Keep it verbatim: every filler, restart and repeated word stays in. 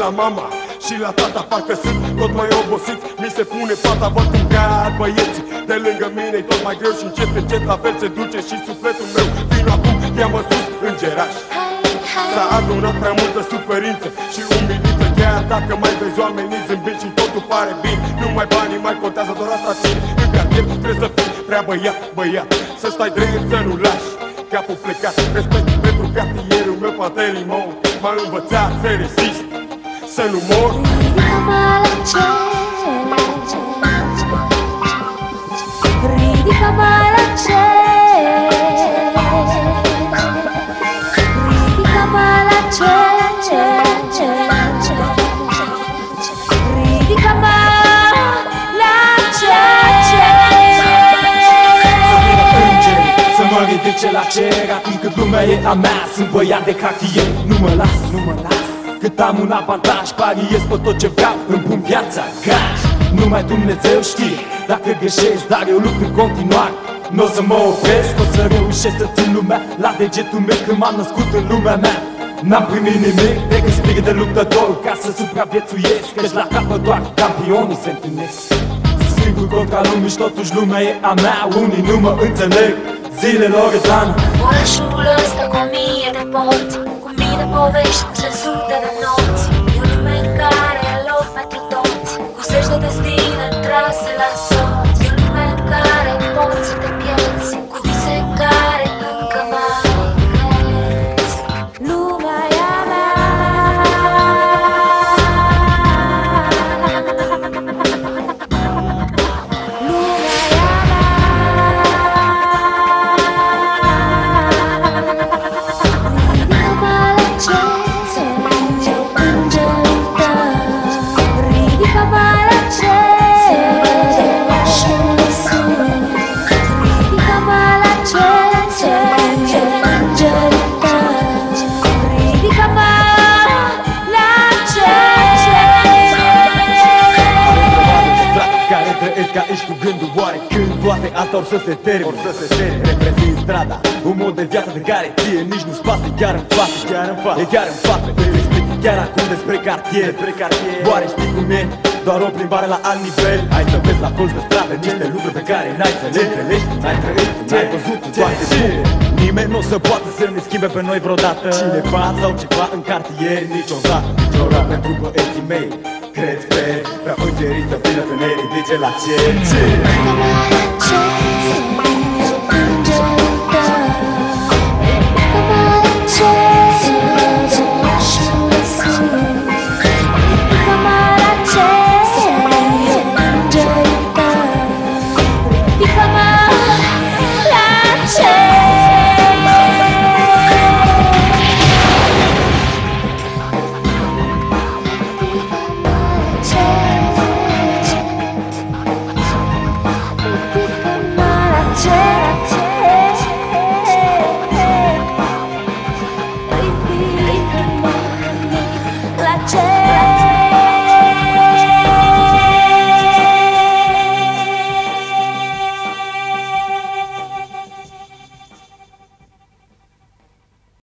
la mama și la tata, parcă sunt tot mai obosiți. Mi se pune pata, văd cum cad băieții de lângă mine, tot mai greu și încet, încet la fel se duce și sufletul meu. Vino acum, ia-mă sus, îngeraș. S-a adunat prea multă suferință și umilință. Chiar dacă mai vezi oamenii zâmbind și totul pare bine, numai banii mai contează, doar asta ține. În cartier trebuie să fii prea băiat, băiat, să stai drept, să nu lași capul plecat. Respect pentru cartierul meu, Pantelimon m-a învățat să rezist, să nu mor. Ridică-mă la cer, ridică-mă la cer, ridică-mă la cer, ridică-mă la cer. Să mă ridice la cer acum cât lumea e a mea. Sunt băiat de cartier, nu mă las, nu mă las. Cât am un avantaj, pariez pe tot ce vreau, îmi pun viața gaj. Numai Dumnezeu știe dacă greșesc, dar eu lupt în continuare. N-o să mă opresc, o să reușesc să țin lumea la degetul meu când m-am născut în lumea mea. N-am primit nimic decât spirit de luptător ca să supraviețuiesc, căci la capăt doar campionii se întâlnesc. Sunt singur contra lumii și totuși lumea e a mea. Unii nu mă înțeleg, zilelor e dan. Orașul ăsta cu o mie de porți, cu mii de povești, cu sute de nopți. E o lume în care e loc pentru toți, cu zeci de destine trase la sorți. E o lume în care poți să te pierzi, cu vise în care încă mai crezi. Lumea e a mea. Lumea e a mea. Că aici cu gândul oare când toate astea or să se termine, or să se termine. Reprezint strada, un mod de viață de care ție nici nu-ți pasă. Chiar în față, chiar în față, e chiar în față. Îți explic chiar acum despre cartier, despre cartier. Oare știi cum e? Doar o plimbare la alt nivel. Hai să vezi la colț de stradă niște lucruri pe care n-ai să le înțelegi. N-ai trăit, n-ai văzut toate bune. Nimeni nu o să poată să ne schimbe pe noi vreodată, cineva sau ceva în cartier niciodată. Niciodată pentru băieții mei, cred, sper, vreau îngerii să vină să ne ridice la cer. Ridică-mă la cer.